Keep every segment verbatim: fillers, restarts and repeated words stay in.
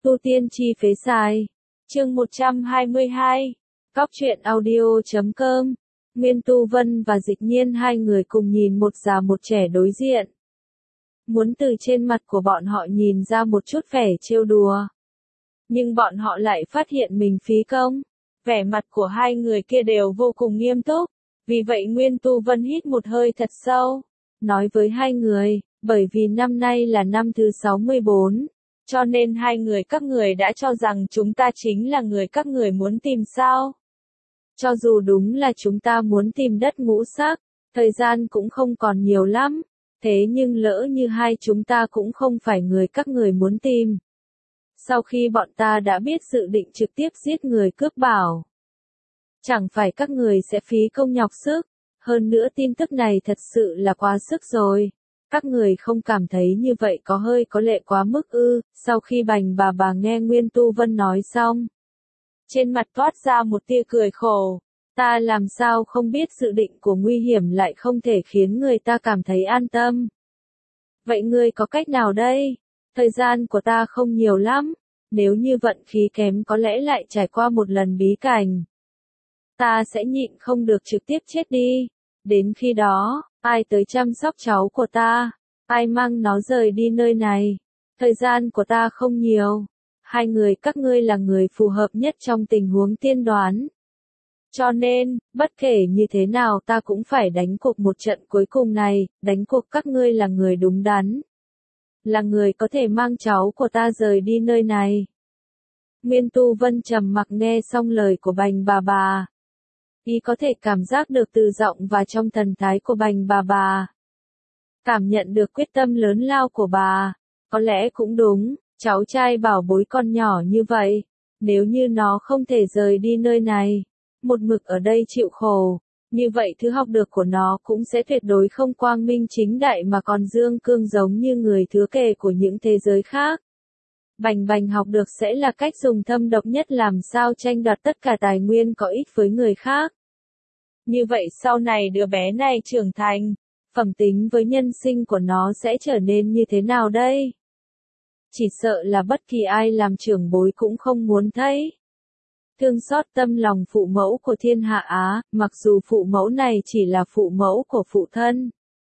Tu tiên chi phế xài. Chương một trăm hai mươi hai. Cóc truyện audio chấm com. Nguyên Tu Vân và Dịch Nhiên hai người cùng nhìn một già một trẻ đối diện. Muốn từ trên mặt của bọn họ nhìn ra một chút vẻ trêu đùa. Nhưng bọn họ lại phát hiện mình phí công. Vẻ mặt của hai người kia đều vô cùng nghiêm túc. Vì vậy Nguyên Tu Vân hít một hơi thật sâu. Nói với hai người, bởi vì năm nay là năm thứ sáu mươi bốn. Cho nên hai người các người đã cho rằng chúng ta chính là người các người muốn tìm sao? Cho dù đúng là chúng ta muốn tìm đất ngũ sắc, thời gian cũng không còn nhiều lắm, thế nhưng lỡ như hai chúng ta cũng không phải người các người muốn tìm. Sau khi bọn ta đã biết dự định trực tiếp giết người cướp bảo, chẳng phải các người sẽ phí công nhọc sức, hơn nữa tin tức này thật sự là quá sức rồi. Các người không cảm thấy như vậy có hơi có lệ quá mức ư? Sau khi Bành bà bà nghe Nguyên Tu Vân nói xong, trên mặt toát ra một tia cười khổ. Ta làm sao không biết dự định của nguy hiểm lại không thể khiến người ta cảm thấy an tâm. Vậy ngươi có cách nào đây? Thời gian của ta không nhiều lắm, nếu như vận khí kém có lẽ lại trải qua một lần bí cảnh. Ta sẽ nhịn không được trực tiếp chết đi. Đến khi đó, ai tới chăm sóc cháu của ta? Ai mang nó rời đi nơi này? Thời gian của ta không nhiều. Hai người các ngươi là người phù hợp nhất trong tình huống tiên đoán. Cho nên, bất kể như thế nào ta cũng phải đánh cuộc một trận cuối cùng này, đánh cuộc các ngươi là người đúng đắn. Là người có thể mang cháu của ta rời đi nơi này. Nguyên Tu Vân trầm mặc nghe xong lời của Bành bà bà. Y có thể cảm giác được từ giọng và trong thần thái của Bành bà bà. Cảm nhận được quyết tâm lớn lao của bà. Có lẽ cũng đúng, cháu trai bảo bối con nhỏ như vậy. Nếu như nó không thể rời đi nơi này, một mực ở đây chịu khổ, như vậy thứ học được của nó cũng sẽ tuyệt đối không quang minh chính đại mà còn dương cương giống như người thừa kế của những thế giới khác. Bành bành học được sẽ là cách dùng thâm độc nhất làm sao tranh đoạt tất cả tài nguyên có ích với người khác. Như vậy sau này đứa bé này trưởng thành, phẩm tính với nhân sinh của nó sẽ trở nên như thế nào đây? Chỉ sợ là bất kỳ ai làm trưởng bối cũng không muốn thấy. Thương xót tâm lòng phụ mẫu của thiên hạ Á, mặc dù phụ mẫu này chỉ là phụ mẫu của phụ thân.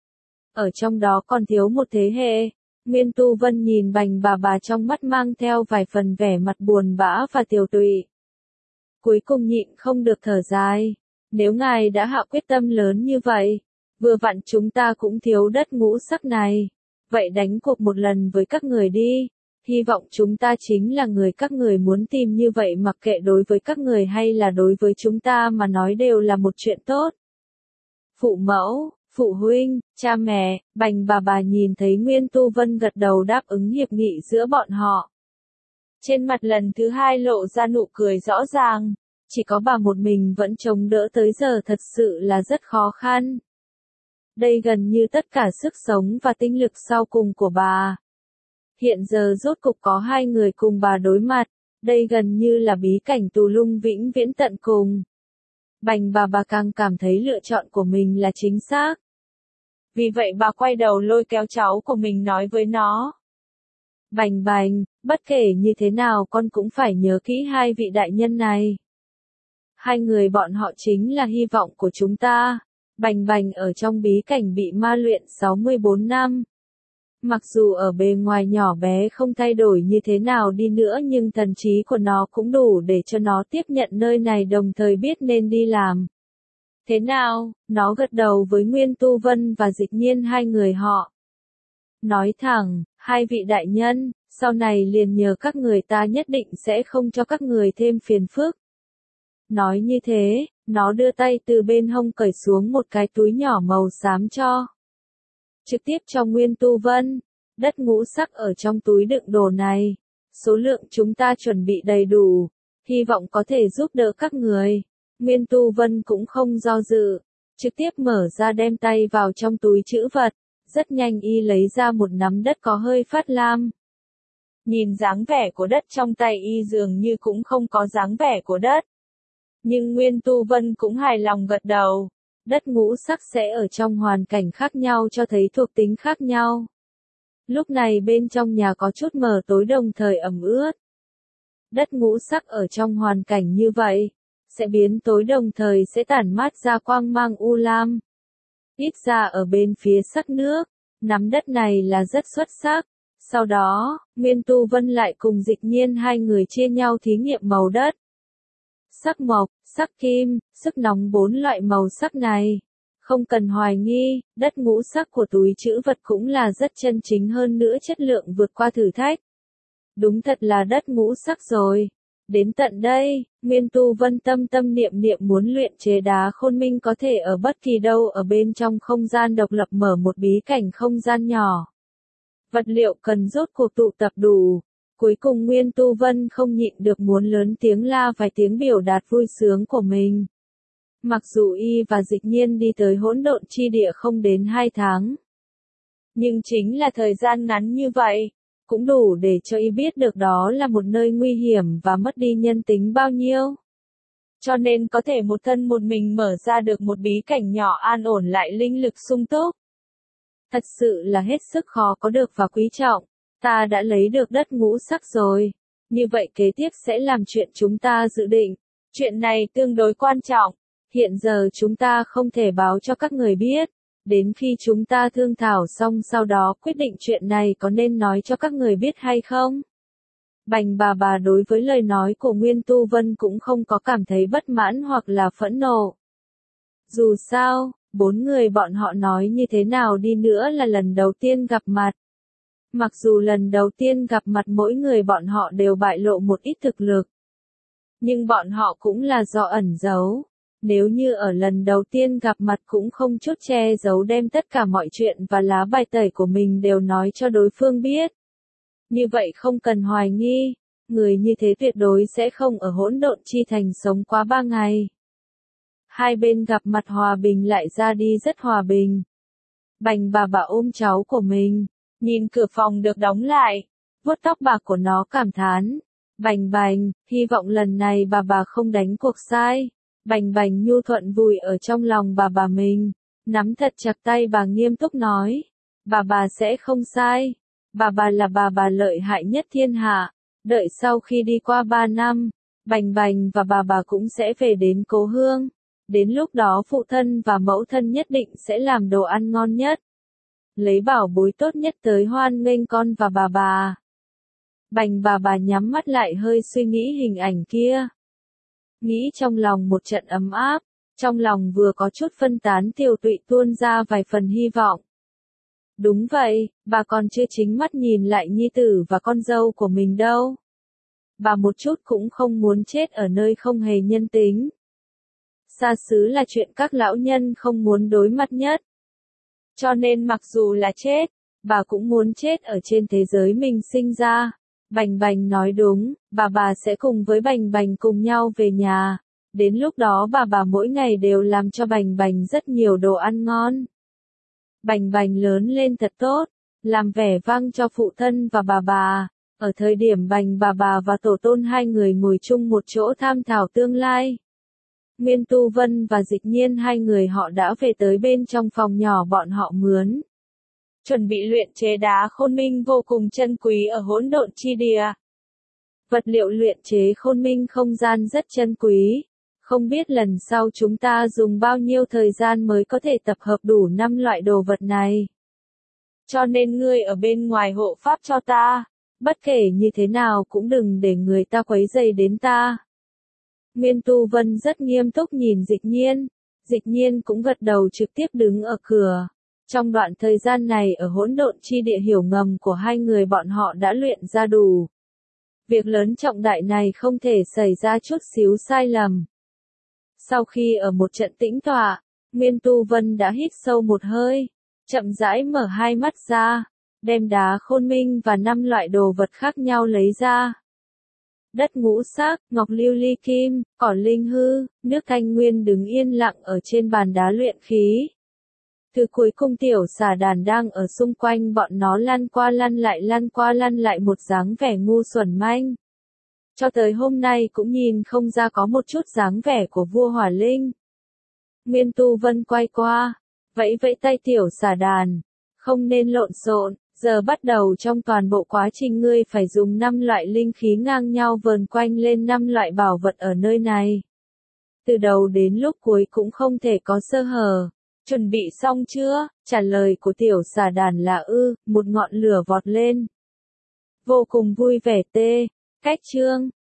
Ở trong đó còn thiếu một thế hệ. Nguyên Tu Vân nhìn Bành bà bà trong mắt mang theo vài phần vẻ mặt buồn bã và tiều tụy. Cuối cùng nhịn không được thở dài. Nếu ngài đã hạ quyết tâm lớn như vậy, vừa vặn chúng ta cũng thiếu đất ngũ sắc này. Vậy đánh cuộc một lần với các người đi. Hy vọng chúng ta chính là người các người muốn tìm như vậy mặc kệ đối với các người hay là đối với chúng ta mà nói đều là một chuyện tốt. Phụ mẫu, phụ huynh, cha mẹ, Bành bà bà nhìn thấy Nguyên Tu Vân gật đầu đáp ứng hiệp nghị giữa bọn họ. Trên mặt lần thứ hai lộ ra nụ cười rõ ràng, chỉ có bà một mình vẫn chống đỡ tới giờ thật sự là rất khó khăn. Đây gần như tất cả sức sống và tinh lực sau cùng của bà. Hiện giờ rốt cục có hai người cùng bà đối mặt, đây gần như là bí cảnh tù lung vĩnh viễn tận cùng. Bành bà bà càng cảm thấy lựa chọn của mình là chính xác. Vì vậy bà quay đầu lôi kéo cháu của mình nói với nó. Bành bành, bất kể như thế nào con cũng phải nhớ kỹ hai vị đại nhân này. Hai người bọn họ chính là hy vọng của chúng ta. Bành bành ở trong bí cảnh bị ma luyện sáu mươi bốn năm. Mặc dù ở bề ngoài nhỏ bé không thay đổi như thế nào đi nữa nhưng thần trí của nó cũng đủ để cho nó tiếp nhận nơi này đồng thời biết nên đi làm. Thế nào, nó gật đầu với Nguyên Tu Vân và Dịch Nhiên hai người họ. Nói thẳng, hai vị đại nhân, sau này liền nhờ các người ta nhất định sẽ không cho các người thêm phiền phức. Nói như thế, nó đưa tay từ bên hông cởi xuống một cái túi nhỏ màu xám cho. Trực tiếp cho Nguyên Tu Vân, đất ngũ sắc ở trong túi đựng đồ này, số lượng chúng ta chuẩn bị đầy đủ, hy vọng có thể giúp đỡ các người. Nguyên Tu Vân cũng không do dự, trực tiếp mở ra đem tay vào trong túi trữ vật, rất nhanh y lấy ra một nắm đất có hơi phát lam. Nhìn dáng vẻ của đất trong tay y dường như cũng không có dáng vẻ của đất. Nhưng Nguyên Tu Vân cũng hài lòng gật đầu. Đất ngũ sắc sẽ ở trong hoàn cảnh khác nhau cho thấy thuộc tính khác nhau. Lúc này bên trong nhà có chút mờ tối đồng thời ẩm ướt. Đất ngũ sắc ở trong hoàn cảnh như vậy, sẽ biến tối đồng thời sẽ tản mát ra quang mang u lam. Ít ra ở bên phía sắc nước, nắm đất này là rất xuất sắc. Sau đó, Nguyên Tu Vân lại cùng Dịch Nhiên hai người chia nhau thí nghiệm màu đất. Sắc mộc, sắc kim, sức nóng bốn loại màu sắc này. Không cần hoài nghi, đất ngũ sắc của túi trữ vật cũng là rất chân chính hơn nữa chất lượng vượt qua thử thách. Đúng thật là đất ngũ sắc rồi. Đến tận đây, Nguyên Tu Vân tâm tâm niệm niệm muốn luyện chế đá khôn minh có thể ở bất kỳ đâu ở bên trong không gian độc lập mở một bí cảnh không gian nhỏ. Vật liệu cần rốt cuộc tụ tập đủ. Cuối cùng Nguyên Tu Vân không nhịn được muốn lớn tiếng la vài tiếng biểu đạt vui sướng của mình. Mặc dù y và Dịch Nhiên đi tới hỗn độn chi địa không đến hai tháng. Nhưng chính là thời gian ngắn như vậy, cũng đủ để cho y biết được đó là một nơi nguy hiểm và mất đi nhân tính bao nhiêu. Cho nên có thể một thân một mình mở ra được một bí cảnh nhỏ an ổn lại linh lực sung túc. Thật sự là hết sức khó có được và quý trọng. Ta đã lấy được đất ngũ sắc rồi. Như vậy kế tiếp sẽ làm chuyện chúng ta dự định. Chuyện này tương đối quan trọng. Hiện giờ chúng ta không thể báo cho các người biết. Đến khi chúng ta thương thảo xong sau đó quyết định chuyện này có nên nói cho các người biết hay không. Bành bà bà đối với lời nói của Nguyên Tu Vân cũng không có cảm thấy bất mãn hoặc là phẫn nộ. Dù sao, bốn người bọn họ nói như thế nào đi nữa là lần đầu tiên gặp mặt. Mặc dù lần đầu tiên gặp mặt mỗi người bọn họ đều bại lộ một ít thực lực. Nhưng bọn họ cũng là do ẩn giấu. Nếu như ở lần đầu tiên gặp mặt cũng không chút che giấu đem tất cả mọi chuyện và lá bài tẩy của mình đều nói cho đối phương biết. Như vậy không cần hoài nghi, người như thế tuyệt đối sẽ không ở hỗn độn chi thành sống quá ba ngày. Hai bên gặp mặt hòa bình lại ra đi rất hòa bình. Bành bà bà ôm cháu của mình, nhìn cửa phòng được đóng lại, vuốt tóc bạc của nó cảm thán. Bành bành, hy vọng lần này bà bà không đánh cuộc sai. Bành bành nhu thuận vùi ở trong lòng bà bà mình, nắm thật chặt tay bà nghiêm túc nói. Bà bà sẽ không sai. Bà bà là bà bà lợi hại nhất thiên hạ. Đợi sau khi đi qua ba năm, bành bành và bà bà cũng sẽ về đến cố hương. Đến lúc đó phụ thân và mẫu thân nhất định sẽ làm đồ ăn ngon nhất. Lấy bảo bối tốt nhất tới hoan nghênh con và bà bà. Bành bà bà nhắm mắt lại hơi suy nghĩ hình ảnh kia. Nghĩ trong lòng một trận ấm áp, trong lòng vừa có chút phân tán tiêu tụy tuôn ra vài phần hy vọng. Đúng vậy, bà còn chưa chính mắt nhìn lại nhi tử và con dâu của mình đâu. Bà một chút cũng không muốn chết ở nơi không hề nhân tính. Xa xứ là chuyện các lão nhân không muốn đối mặt nhất. Cho nên mặc dù là chết, bà cũng muốn chết ở trên thế giới mình sinh ra. Bành bành nói đúng, bà bà sẽ cùng với bành bành cùng nhau về nhà. Đến lúc đó bà bà mỗi ngày đều làm cho bành bành rất nhiều đồ ăn ngon. Bành bành lớn lên thật tốt, làm vẻ vang cho phụ thân và bà bà. Ở thời điểm bành bà bà và tổ tôn hai người ngồi chung một chỗ tham thảo tương lai. Nguyên Tu Vân và Dịch Nhiên hai người họ đã về tới bên trong phòng nhỏ bọn họ mướn. Chuẩn bị luyện chế đá khôn minh vô cùng chân quý ở hỗn độn chi địa. Vật liệu luyện chế khôn minh không gian rất chân quý. Không biết lần sau chúng ta dùng bao nhiêu thời gian mới có thể tập hợp đủ năm loại đồ vật này. Cho nên ngươi ở bên ngoài hộ pháp cho ta. Bất kể như thế nào cũng đừng để người ta quấy rầy đến ta. Nguyên Tu Vân rất nghiêm túc nhìn Dịch Nhiên. Dịch Nhiên cũng gật đầu trực tiếp đứng ở cửa. Trong đoạn thời gian này ở hỗn độn chi địa hiểu ngầm của hai người bọn họ đã luyện ra đủ. Việc lớn trọng đại này không thể xảy ra chút xíu sai lầm. Sau khi ở một trận tĩnh tọa, Nguyên Tu Vân đã hít sâu một hơi, chậm rãi mở hai mắt ra, đem đá khôn minh và năm loại đồ vật khác nhau lấy ra. Đất ngũ sắc, ngọc lưu ly kim, cỏ linh hư, nước thanh nguyên đứng yên lặng ở trên bàn đá luyện khí. Từ cuối cùng tiểu xà đàn đang ở xung quanh bọn nó lăn qua lăn lại lăn qua lăn lại một dáng vẻ ngu xuẩn manh. Cho tới hôm nay cũng nhìn không ra có một chút dáng vẻ của vua Hỏa Linh. Nguyên Tu Vân quay qua, vẫy vẫy tay tiểu xà đàn, không nên lộn xộn, Giờ bắt đầu trong toàn bộ quá trình ngươi phải dùng năm loại linh khí ngang nhau vờn quanh lên năm loại bảo vật ở nơi này. Từ đầu đến lúc cuối cũng không thể có sơ hở. Chuẩn bị xong chưa? Trả lời của tiểu xà đàn là ư, một ngọn lửa vọt lên. Vô cùng vui vẻ tê. Cách chương